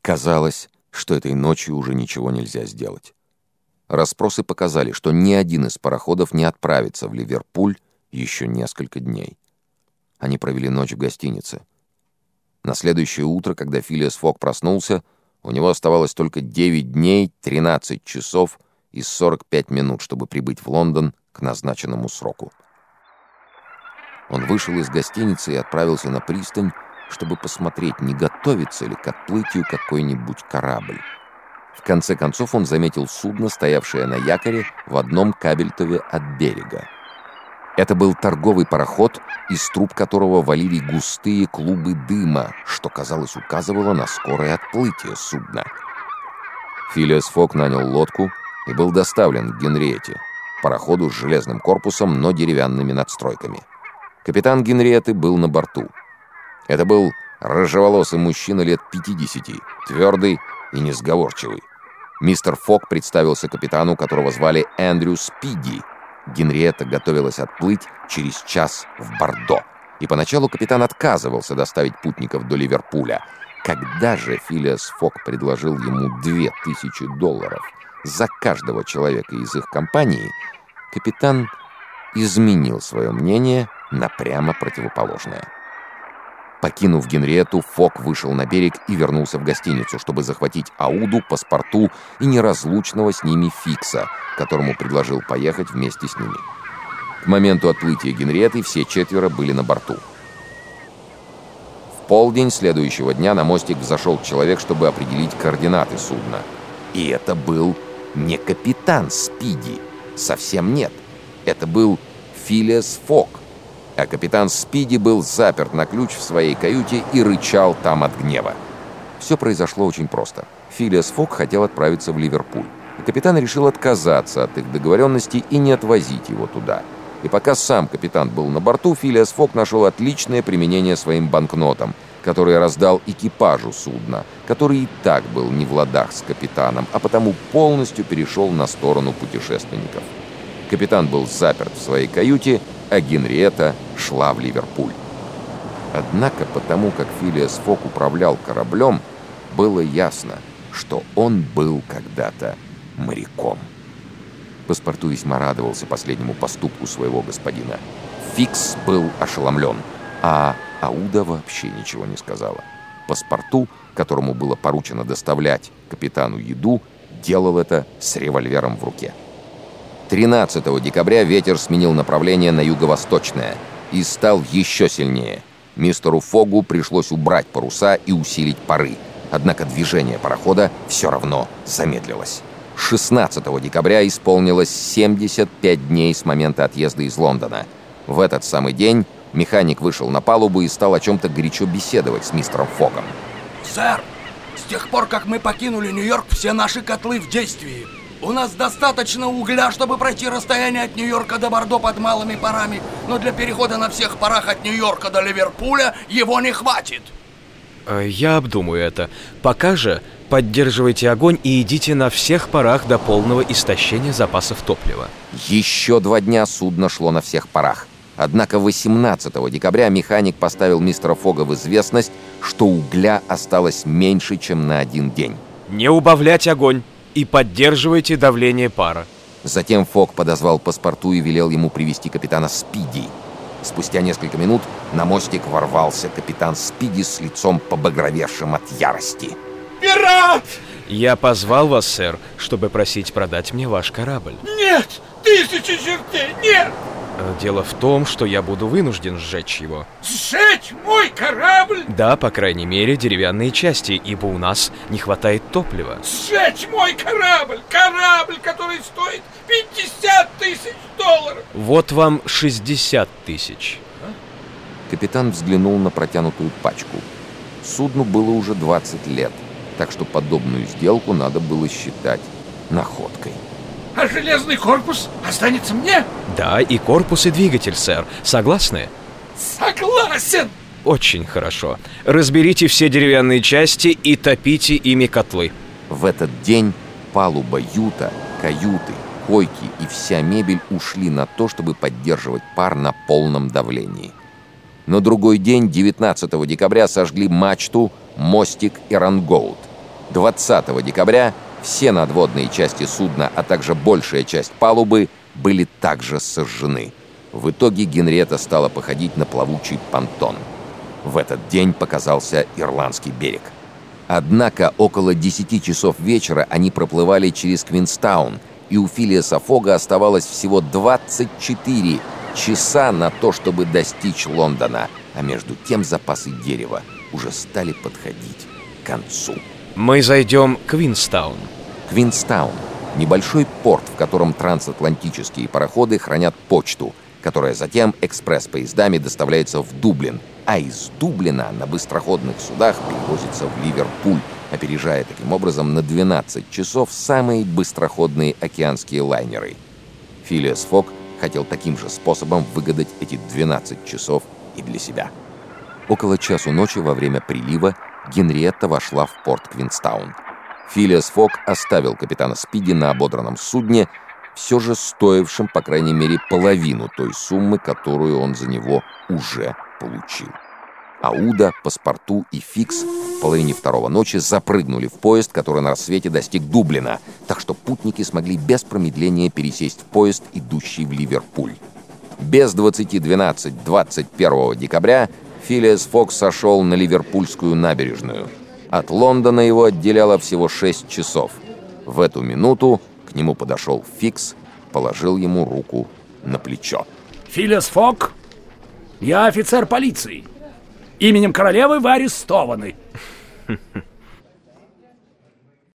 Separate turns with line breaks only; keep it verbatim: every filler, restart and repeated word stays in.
Казалось, что этой ночью уже ничего нельзя сделать. Расспросы показали, что ни один из пароходов не отправится в Ливерпуль еще несколько дней. Они провели ночь в гостинице. На следующее утро, когда Филиас Фок проснулся, у него оставалось только девять дней, тринадцать часов и сорок пять минут, чтобы прибыть в Лондон к назначенному сроку. Он вышел из гостиницы и отправился на пристань, чтобы посмотреть, не готовится ли к отплытию какой-нибудь корабль. В конце концов он заметил судно, стоявшее на якоре в одном кабельтове от берега. Это был торговый пароход, из труб которого валили густые клубы дыма, что, казалось, указывало на скорое отплытие судна. Филиас Фок нанял лодку и был доставлен к Генриетте, пароходу с железным корпусом, но деревянными надстройками. Капитан Генриетты был на борту. Это был рыжеволосый мужчина лет пятидесяти, твердый и несговорчивый. Мистер Фок представился капитану, которого звали Эндрю Спиди. Генриетта готовилась отплыть через час в Бордо, и поначалу капитан отказывался доставить путников до Ливерпуля. Когда же Филиас Фок предложил ему две тысячи долларов за каждого человека из их компании, капитан изменил свое мнение на прямо противоположное. Покинув Генриетту, Фок вышел на берег и вернулся в гостиницу, чтобы захватить Ауду, паспорту и неразлучного с ними Фикса, которому предложил поехать вместе с ними. К моменту отплытия Генриетты все четверо были на борту. В полдень следующего дня на мостик взошел человек, чтобы определить координаты судна. И это был не капитан Спиди, совсем нет. Это был Филиас Фок. А капитан Спиди был заперт на ключ в своей каюте и рычал там от гнева. Все произошло очень просто. Филиас Фок хотел отправиться в Ливерпуль, и капитан решил отказаться от их договоренностей и не отвозить его туда. И пока сам капитан был на борту, Филиас Фок нашел отличное применение своим банкнотам, которые раздал экипажу судна, который и так был не в ладах с капитаном, а потому полностью перешел на сторону путешественников. Капитан был заперт в своей каюте, а Генриетта шла в Ливерпуль. Однако потому, как Филиас Фок управлял кораблем, было ясно, что он был когда-то моряком. Паспорту весьма радовался последнему поступку своего господина. Фикс был ошеломлен, а Ауда вообще ничего не сказала. Паспорту, которому было поручено доставлять капитану еду, делал это с револьвером в руке. тринадцатого декабря ветер сменил направление на юго-восточное и стал еще сильнее. Мистеру Фогу пришлось убрать паруса и усилить пары, однако движение парохода все равно замедлилось. шестнадцатого декабря исполнилось семьдесят пять дней с момента отъезда из Лондона. В этот самый день механик вышел на палубу и стал о чем-то горячо беседовать с мистером Фогом.
«Сэр, с тех пор, как мы покинули Нью-Йорк, все наши котлы в действии. У нас достаточно угля, чтобы пройти расстояние от Нью-Йорка до Бордо под малыми парами, но для перехода на всех парах от Нью-Йорка до Ливерпуля его не хватит».
Я обдумаю это. Пока же поддерживайте огонь и идите на всех парах до полного истощения запасов топлива.
Еще два дня судно шло на всех парах. Однако восемнадцатого декабря механик поставил мистера Фога в известность, что угля осталось меньше, чем на один день.
Не убавлять огонь и поддерживайте давление пара.
Затем Фок подозвал паспорту и велел ему привести капитана Спиди. Спустя несколько минут на мостик ворвался капитан Спиди с лицом побагровевшим от ярости.
«Пират!»
Я позвал вас, сэр, чтобы просить продать мне ваш корабль.
«Нет! Тысячи чертей! Нет!»
Дело в том, что я буду вынужден сжечь его.
«Сжечь мой корабль?»
Да, по крайней мере, деревянные части, ибо у нас не хватает топлива.
«Сжечь мой корабль! Корабль, который стоит пятьдесят тысяч долларов!»
Вот вам шестьдесят тысяч.
Капитан взглянул на протянутую пачку. Судну было уже двадцать лет, так что подобную сделку надо было считать находкой.
«А железный корпус останется мне?»
Да, и корпус, и двигатель, сэр. Согласны?
Согласен!
Очень хорошо. Разберите все деревянные части и топите ими котлы.
В этот день палуба юта, каюты, койки и вся мебель ушли на то, чтобы поддерживать пар на полном давлении. На другой день, девятнадцатого декабря, сожгли мачту, мостик и рангоут. двадцатого декабря все надводные части судна, а также большая часть палубы были также сожжены. В итоге Генриетта стала походить на плавучий понтон. В этот день показался ирландский берег. Однако около десяти часов вечера они проплывали через Квинстаун, и у Филиаса Фога оставалось всего двадцать четыре часа на то, чтобы достичь Лондона, а между тем запасы дерева уже стали подходить к концу.
Мы зайдем в Квинстаун.
Квинстаун — небольшой порт, в котором трансатлантические пароходы хранят почту, которая затем экспресс-поездами доставляется в Дублин, а из Дублина на быстроходных судах перевозится в Ливерпуль, опережая таким образом на двенадцать часов самые быстроходные океанские лайнеры. Филиас Фог хотел таким же способом выгадать эти двенадцать часов и для себя. Около часу ночи во время прилива Генриетта вошла в порт Квинстаун. Филиас Фог оставил капитана Спиди на ободранном судне, все же стоившим, по крайней мере, половину той суммы, которую он за него уже получил. Ауда, Паспорту и Фикс в половине второго ночи запрыгнули в поезд, который на рассвете достиг Дублина, так что путники смогли без промедления пересесть в поезд, идущий в Ливерпуль. Без двадцати двенадцать двадцать первого декабря Филиас Фог сошел на Ливерпульскую набережную. От Лондона его отделяло всего шесть часов. В эту минуту к нему подошел Фикс, положил ему руку на плечо.
«Филиас Фог, я офицер полиции. Именем королевы вы арестованы».